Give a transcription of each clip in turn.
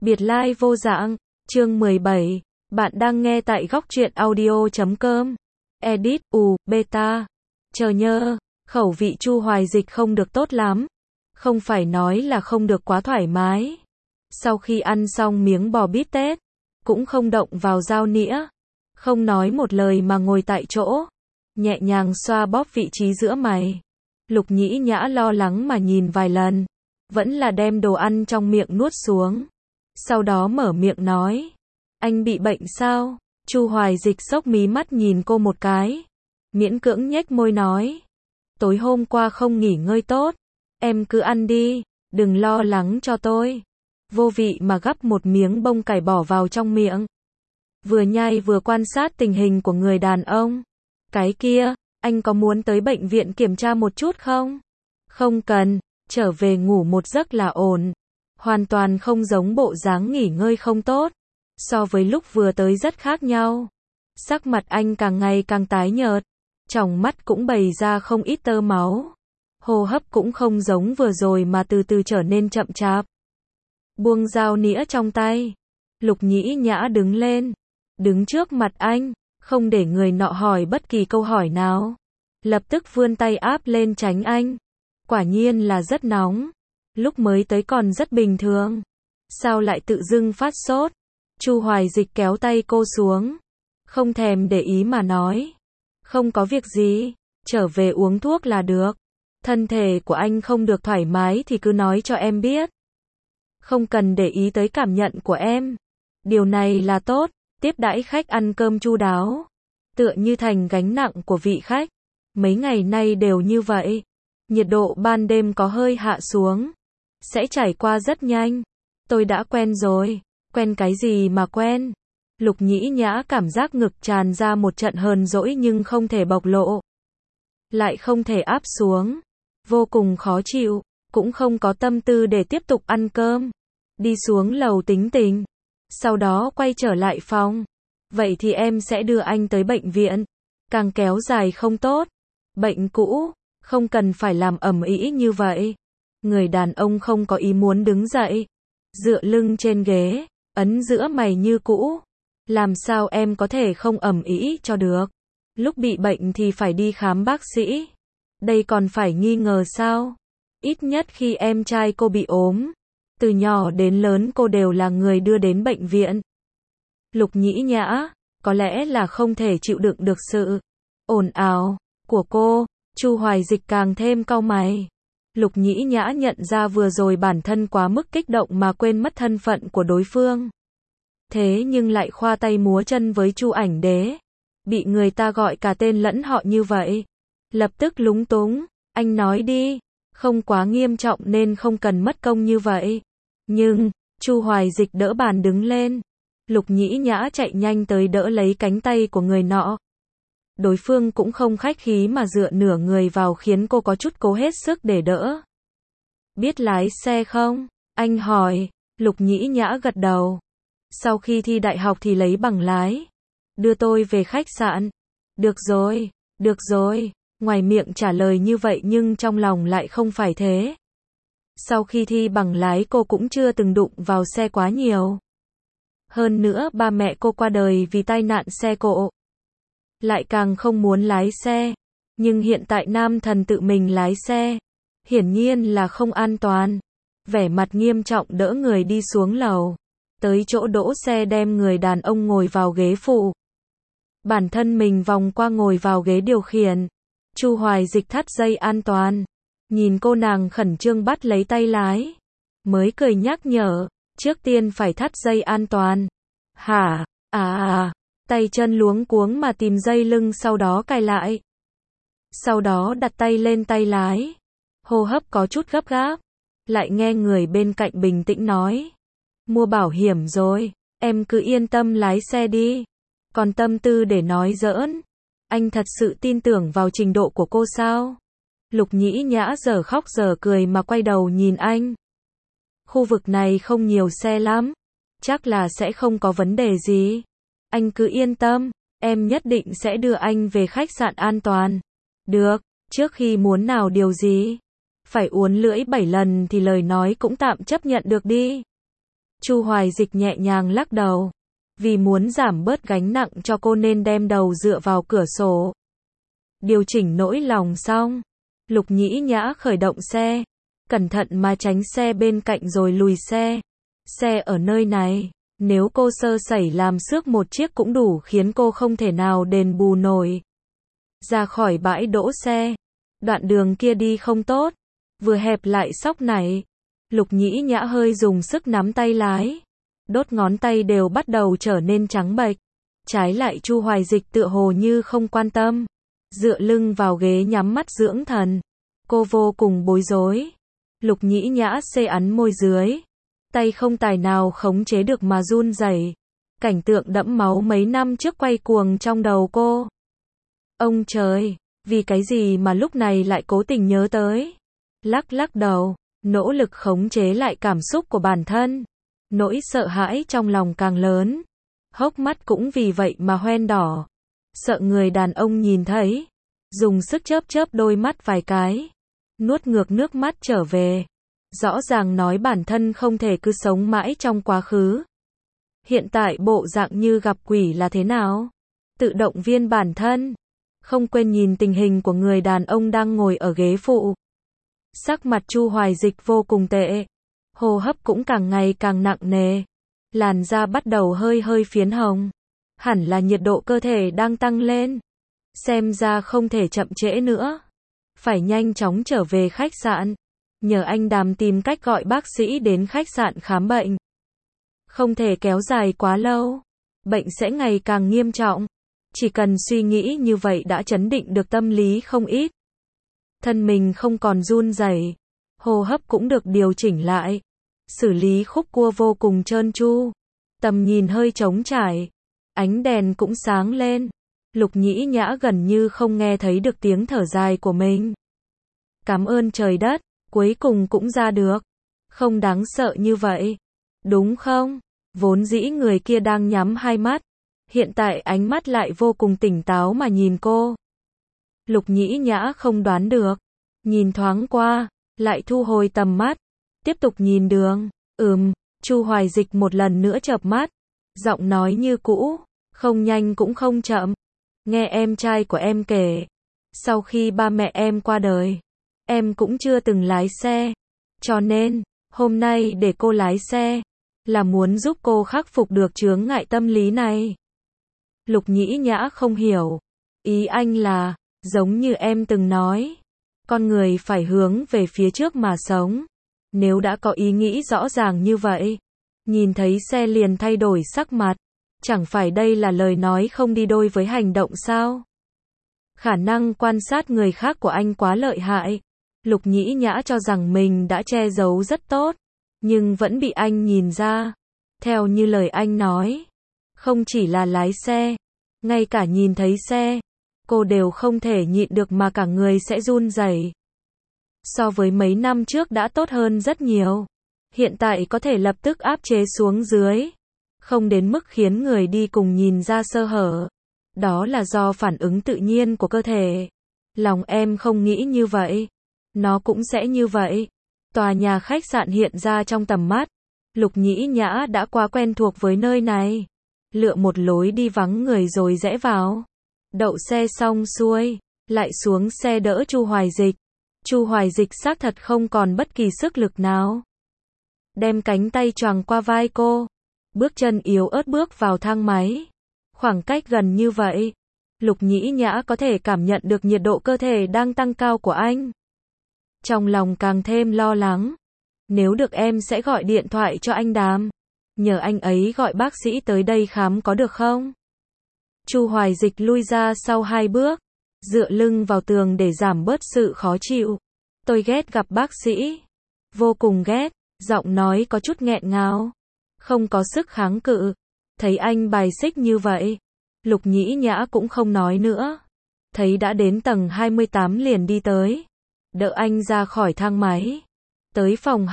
Biệt lai vô dạng, chương 17, bạn đang nghe tại góc truyện audio.com. Edit, beta. Chờ nhơ, khẩu vị Chu Hoài Dịch không được tốt lắm. Không phải nói là không được quá thoải mái. Sau khi ăn xong miếng bò bít tết, cũng không động vào dao nĩa. Không nói một lời mà ngồi tại chỗ. Nhẹ nhàng xoa bóp vị trí giữa mày. Lục Nhĩ Nhã lo lắng mà nhìn vài lần. Vẫn là đem đồ ăn trong miệng nuốt xuống. Sau đó mở miệng nói. Anh bị bệnh sao? Chu Hoài Dịch sốc mí mắt nhìn cô một cái. Miễn cưỡng nhếch môi nói. Tối hôm qua không nghỉ ngơi tốt. Em cứ ăn đi, đừng lo lắng cho tôi. Vô vị mà gắp một miếng bông cải bỏ vào trong miệng. Vừa nhai vừa quan sát tình hình của người đàn ông. Cái kia, anh có muốn tới bệnh viện kiểm tra một chút không? Không cần, trở về ngủ một giấc là ổn. Hoàn toàn không giống bộ dáng nghỉ ngơi không tốt. So với lúc vừa tới rất khác nhau. Sắc mặt anh càng ngày càng tái nhợt. Tròng mắt cũng bày ra không ít tơ máu. Hô hấp cũng không giống vừa rồi mà từ từ trở nên chậm chạp. Buông dao nĩa trong tay. Lục Nhĩ Nhã đứng lên. Đứng trước mặt anh, không để người nọ hỏi bất kỳ câu hỏi nào. Lập tức vươn tay áp lên tránh anh. Quả nhiên là rất nóng. Lúc mới tới còn rất bình thường. Sao lại tự dưng phát sốt? Chu Hoài Dịch kéo tay cô xuống. Không thèm để ý mà nói. Không có việc gì, trở về uống thuốc là được. Thân thể của anh không được thoải mái thì cứ nói cho em biết. Không cần để ý tới cảm nhận của em. Điều này là tốt, tiếp đãi khách ăn cơm chu đáo. Tựa như thành gánh nặng của vị khách. Mấy ngày nay đều như vậy. Nhiệt độ ban đêm có hơi hạ xuống. Sẽ trải qua rất nhanh. Tôi đã quen rồi. Quen cái gì mà quen? Lục Nhĩ Nhã cảm giác ngực tràn ra một trận hờn dỗi nhưng không thể bộc lộ. Lại không thể áp xuống. Vô cùng khó chịu. Cũng không có tâm tư để tiếp tục ăn cơm. Đi xuống lầu tính tình. Sau đó quay trở lại phòng. Vậy thì em sẽ đưa anh tới bệnh viện. Càng kéo dài không tốt. Bệnh cũ, không cần phải làm ầm ĩ như vậy. Người đàn ông không có ý muốn đứng dậy. Dựa lưng trên ghế, ấn giữa mày như cũ. Làm sao em có thể không ầm ĩ cho được? Lúc bị bệnh thì phải đi khám bác sĩ. Đây còn phải nghi ngờ sao? Ít nhất khi em trai cô bị ốm. Từ nhỏ đến lớn cô đều là người đưa đến bệnh viện. Lục Nhĩ Nhã, có lẽ là không thể chịu đựng được sự ồn ào của cô. Chu Hoài Dịch càng thêm cau mày. Lục Nhĩ Nhã nhận ra vừa rồi bản thân quá mức kích động mà quên mất thân phận của đối phương. Thế nhưng lại khoa tay múa chân với Chu Ảnh Đế. Bị người ta gọi cả tên lẫn họ như vậy. Lập tức lúng túng. Anh nói đi. Không quá nghiêm trọng nên không cần mất công như vậy. Nhưng, Chu Hoài Dịch đỡ bàn đứng lên. Lục Nhĩ Nhã chạy nhanh tới đỡ lấy cánh tay của người nọ. Đối phương cũng không khách khí mà dựa nửa người vào khiến cô có chút cố hết sức để đỡ. Biết lái xe không? Anh hỏi. Lục Nhĩ Nhã gật đầu. Sau khi thi đại học thì lấy bằng lái. Đưa tôi về khách sạn. Được rồi. Ngoài miệng trả lời như vậy nhưng trong lòng lại không phải thế. Sau khi thi bằng lái cô cũng chưa từng đụng vào xe quá nhiều. Hơn nữa ba mẹ cô qua đời vì tai nạn xe cộ. Lại càng không muốn lái xe. Nhưng hiện tại nam thần tự mình lái xe. Hiển nhiên là không an toàn. Vẻ mặt nghiêm trọng đỡ người đi xuống lầu. Tới chỗ đỗ xe đem người đàn ông ngồi vào ghế phụ. Bản thân mình vòng qua ngồi vào ghế điều khiển. Chu Hoài Dịch thắt dây an toàn. Nhìn cô nàng khẩn trương bắt lấy tay lái. Mới cười nhắc nhở. Trước tiên phải thắt dây an toàn. Hả? Tay chân luống cuống mà tìm dây lưng sau đó cài lại. Sau đó đặt tay lên tay lái. Hô hấp có chút gấp gáp. Lại nghe người bên cạnh bình tĩnh nói. Mua bảo hiểm rồi. Em cứ yên tâm lái xe đi. Còn tâm tư để nói giỡn. Anh thật sự tin tưởng vào trình độ của cô sao? Lục Nhĩ Nhã giờ khóc giờ cười mà quay đầu nhìn anh. Khu vực này không nhiều xe lắm. Chắc là sẽ không có vấn đề gì. Anh cứ yên tâm. Em nhất định sẽ đưa anh về khách sạn an toàn. Được, trước khi muốn nào điều gì? Phải uốn lưỡi 7 lần thì lời nói cũng tạm chấp nhận được đi. Chu Hoài Dịch nhẹ nhàng lắc đầu. Vì muốn giảm bớt gánh nặng cho cô nên đem đầu dựa vào cửa sổ. Điều chỉnh nỗi lòng xong, Lục Nhĩ Nhã khởi động xe, cẩn thận mà tránh xe bên cạnh rồi lùi xe. Xe ở nơi này, nếu cô sơ sẩy làm xước một chiếc cũng đủ khiến cô không thể nào đền bù nổi. Ra khỏi bãi đỗ xe, đoạn đường kia đi không tốt, vừa hẹp lại sóc này. Lục Nhĩ Nhã hơi dùng sức nắm tay lái, đốt ngón tay đều bắt đầu trở nên trắng bệch. Trái lại Chu Hoài Dịch tựa hồ như không quan tâm, dựa lưng vào ghế nhắm mắt dưỡng thần. Cô vô cùng bối rối. Lục Nhĩ Nhã xê ắn môi dưới, tay không tài nào khống chế được mà run rẩy. Cảnh tượng đẫm máu mấy năm trước quay cuồng trong đầu cô. Ông trời, vì cái gì mà lúc này lại cố tình nhớ tới? Lắc đầu, nỗ lực khống chế lại cảm xúc của bản thân. Nỗi sợ hãi trong lòng càng lớn, hốc mắt cũng vì vậy mà hoen đỏ. Sợ người đàn ông nhìn thấy, dùng sức chớp đôi mắt vài cái, nuốt ngược nước mắt trở về. Rõ ràng nói bản thân không thể cứ sống mãi trong quá khứ. Hiện tại bộ dạng như gặp quỷ là thế nào? Tự động viên bản thân, không quên nhìn tình hình của người đàn ông đang ngồi ở ghế phụ. Sắc mặt Chu Hoài Dịch vô cùng tệ, hô hấp cũng càng ngày càng nặng nề, làn da bắt đầu hơi phiến hồng, hẳn là nhiệt độ cơ thể đang tăng lên. Xem ra không thể chậm trễ nữa, phải nhanh chóng trở về khách sạn, nhờ anh Đàm tìm cách gọi bác sĩ đến khách sạn khám bệnh. Không thể kéo dài quá lâu, bệnh sẽ ngày càng nghiêm trọng. Chỉ cần suy nghĩ như vậy đã trấn định được tâm lý không ít. Thân mình không còn run rẩy, hô hấp cũng được điều chỉnh lại. Xử lý khúc cua vô cùng trơn tru, tầm nhìn hơi trống trải, ánh đèn cũng sáng lên. Lục Nhĩ Nhã gần như không nghe thấy được tiếng thở dài của mình. Cảm ơn trời đất, cuối cùng cũng ra được. Không đáng sợ như vậy, đúng không? Vốn dĩ người kia đang nhắm hai mắt, hiện tại ánh mắt lại vô cùng tỉnh táo mà nhìn cô. Lục Nhĩ Nhã không đoán được, nhìn thoáng qua, lại thu hồi tầm mắt, tiếp tục nhìn đường. Chu Hoài Dịch một lần nữa chợp mắt, giọng nói như cũ, không nhanh cũng không chậm. Nghe em trai của em kể, sau khi ba mẹ em qua đời, em cũng chưa từng lái xe, cho nên, hôm nay để cô lái xe, là muốn giúp cô khắc phục được chướng ngại tâm lý này. Lục Nhĩ Nhã không hiểu, ý anh là, giống như em từng nói, con người phải hướng về phía trước mà sống. Nếu đã có ý nghĩ rõ ràng như vậy, nhìn thấy xe liền thay đổi sắc mặt, chẳng phải đây là lời nói không đi đôi với hành động sao? Khả năng quan sát người khác của anh quá lợi hại. Lục Nhĩ Nhã cho rằng mình đã che giấu rất tốt, nhưng vẫn bị anh nhìn ra. Theo như lời anh nói, không chỉ là lái xe, ngay cả nhìn thấy xe, cô đều không thể nhịn được mà cả người sẽ run rẩy. So với mấy năm trước đã tốt hơn rất nhiều. Hiện tại có thể lập tức áp chế xuống dưới, không đến mức khiến người đi cùng nhìn ra sơ hở. Đó là do phản ứng tự nhiên của cơ thể. Lòng em không nghĩ như vậy, nó cũng sẽ như vậy. Tòa nhà khách sạn hiện ra trong tầm mắt. Lục Nhĩ Nhã đã quá quen thuộc với nơi này. Lựa một lối đi vắng người rồi rẽ vào. Đậu xe xong xuôi, lại xuống xe đỡ Chu Hoài Dịch. Chu Hoài Dịch xác thật không còn bất kỳ sức lực nào. Đem cánh tay choàng qua vai cô, bước chân yếu ớt bước vào thang máy. Khoảng cách gần như vậy, Lục Nhĩ Nhã có thể cảm nhận được nhiệt độ cơ thể đang tăng cao của anh. Trong lòng càng thêm lo lắng. Nếu được em sẽ gọi điện thoại cho anh Đàm, nhờ anh ấy gọi bác sĩ tới đây khám có được không? Chu Hoài Dịch lui ra sau 2 bước, dựa lưng vào tường để giảm bớt sự khó chịu. Tôi ghét gặp bác sĩ, vô cùng ghét, giọng nói có chút nghẹn ngào, không có sức kháng cự. Thấy anh bài xích như vậy, Lục Nhĩ Nhã cũng không nói nữa. Thấy đã đến tầng 28 liền đi tới, đỡ anh ra khỏi thang máy, tới phòng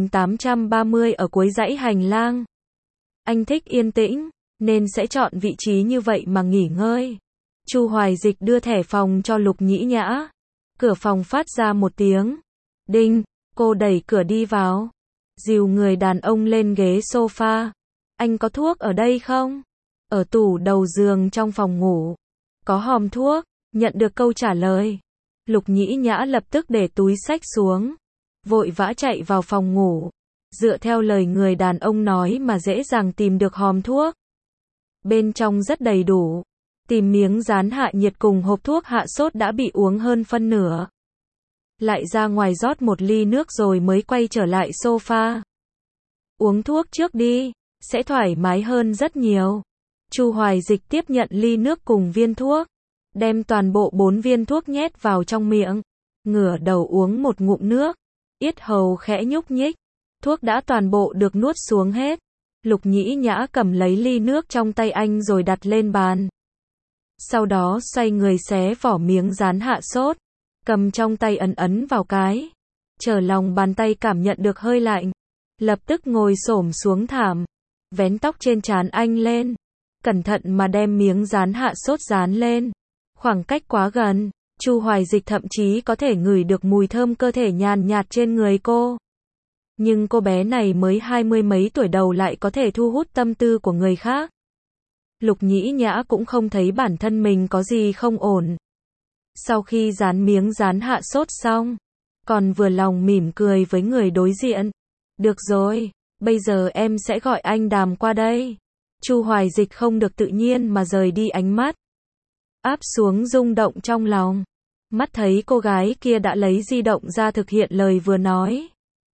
2830 ở cuối dãy hành lang. Anh thích yên tĩnh, nên sẽ chọn vị trí như vậy mà nghỉ ngơi. Chu Hoài Dịch đưa thẻ phòng cho Lục Nhĩ Nhã. Cửa phòng phát ra một tiếng đinh, cô đẩy cửa đi vào. dìu người đàn ông lên ghế sofa. Anh có thuốc ở đây không? Ở tủ đầu giường trong phòng ngủ. Có hòm thuốc. Nhận được câu trả lời. Lục Nhĩ Nhã lập tức để túi xách xuống. Vội vã chạy vào phòng ngủ. Dựa theo lời người đàn ông nói mà dễ dàng tìm được hòm thuốc. Bên trong rất đầy đủ. Tìm miếng dán hạ nhiệt cùng hộp thuốc hạ sốt đã bị uống hơn phân nửa. Lại ra ngoài rót một ly nước rồi mới quay trở lại sofa. Uống thuốc trước đi, sẽ thoải mái hơn rất nhiều. Chu Hoài Dịch tiếp nhận ly nước cùng viên thuốc. Đem toàn bộ 4 viên thuốc nhét vào trong miệng. Ngửa đầu uống một ngụm nước. Yết hầu khẽ nhúc nhích. Thuốc đã toàn bộ được nuốt xuống hết. Lục Nhĩ Nhã cầm lấy ly nước trong tay anh rồi đặt lên bàn. Sau đó xoay người xé vỏ miếng dán hạ sốt. Cầm trong tay ấn ấn vào cái. Trở lòng bàn tay cảm nhận được hơi lạnh. Lập tức ngồi xổm xuống thảm. Vén tóc trên trán anh lên. Cẩn thận mà đem miếng dán hạ sốt dán lên. Khoảng cách quá gần. Chu Hoài Dịch thậm chí có thể ngửi được mùi thơm cơ thể nhàn nhạt trên người cô. Nhưng cô bé này mới 20 mấy tuổi đầu lại có thể thu hút tâm tư của người khác. Lục Nhĩ Nhã cũng không thấy bản thân mình có gì không ổn. Sau khi dán miếng dán hạ sốt xong, còn vừa lòng mỉm cười với người đối diện. Được rồi, bây giờ em sẽ gọi anh Đàm qua đây. Chu Hoài Dịch không được tự nhiên mà rời đi ánh mắt. Áp xuống rung động trong lòng. Mắt thấy cô gái kia đã lấy di động ra thực hiện lời vừa nói.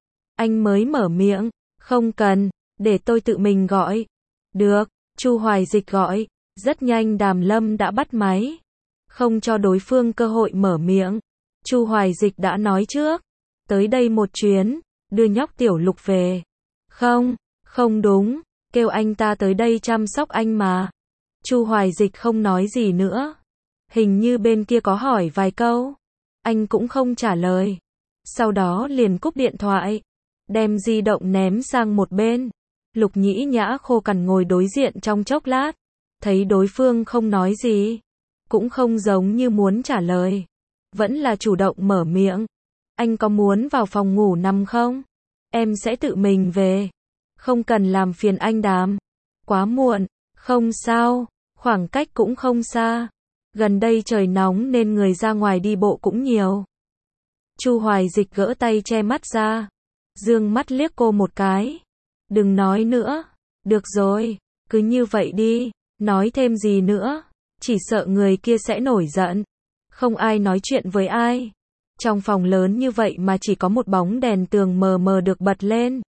Anh mới mở miệng, không cần, để tôi tự mình gọi. Được, Chu Hoài Dịch gọi, rất nhanh Đàm Lâm đã bắt máy. Không cho đối phương cơ hội mở miệng. Chu Hoài Dịch đã nói trước, tới đây một chuyến, đưa nhóc Tiểu Lục về. Không, không đúng, kêu anh ta tới đây chăm sóc anh mà. Chu Hoài Dịch không nói gì nữa. Hình như bên kia có hỏi vài câu, anh cũng không trả lời. Sau đó liền cúp điện thoại, đem di động ném sang một bên. Lục Nhĩ Nhã khô cằn ngồi đối diện trong chốc lát, thấy đối phương không nói gì, cũng không giống như muốn trả lời, vẫn là chủ động mở miệng. Anh có muốn vào phòng ngủ nằm không? Em sẽ tự mình về. Không cần làm phiền anh Đàm. Quá muộn. Không sao, khoảng cách cũng không xa. Gần đây trời nóng nên người ra ngoài đi bộ cũng nhiều. Chu Hoài Dịch gỡ tay che mắt ra, dương mắt liếc cô một cái. Đừng nói nữa. Được rồi, cứ như vậy đi. Nói thêm gì nữa, chỉ sợ người kia sẽ nổi giận. Không ai nói chuyện với ai. Trong phòng lớn như vậy mà chỉ có một bóng đèn tường mờ mờ được bật lên.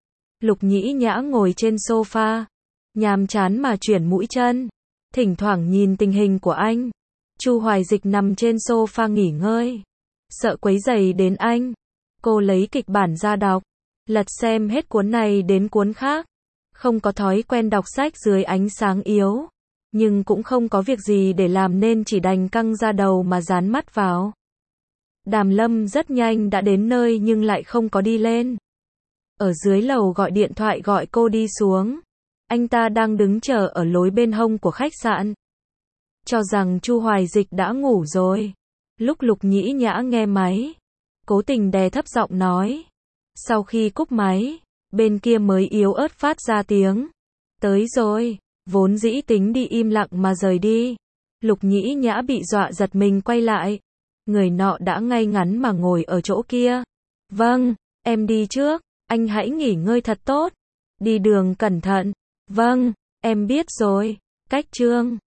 Lục Nhĩ Nhã ngồi trên sofa, nhàm chán mà chuyển mũi chân, thỉnh thoảng nhìn tình hình của anh. Chu Hoài Dịch nằm trên sofa nghỉ ngơi, sợ quấy rầy đến anh. Cô lấy kịch bản ra đọc, lật xem hết cuốn này đến cuốn khác. Không có thói quen đọc sách dưới ánh sáng yếu, nhưng cũng không có việc gì để làm nên chỉ đành căng ra đầu mà dán mắt vào. Đàm Lâm rất nhanh đã đến nơi nhưng lại không có đi lên. Ở dưới lầu gọi điện thoại gọi cô đi xuống. Anh ta đang đứng chờ ở lối bên hông của khách sạn. Cho rằng Chu Hoài Dịch đã ngủ rồi. Lúc Lục Nhĩ Nhã nghe máy, cố tình đè thấp giọng nói. Sau khi cúp máy, bên kia mới yếu ớt phát ra tiếng. Tới rồi, vốn dĩ tính đi im lặng mà rời đi. Lục Nhĩ Nhã bị dọa giật mình quay lại. Người nọ đã ngay ngắn mà ngồi ở chỗ kia. Vâng, em đi trước, anh hãy nghỉ ngơi thật tốt. Đi đường cẩn thận. Vâng, em biết rồi. Cách chương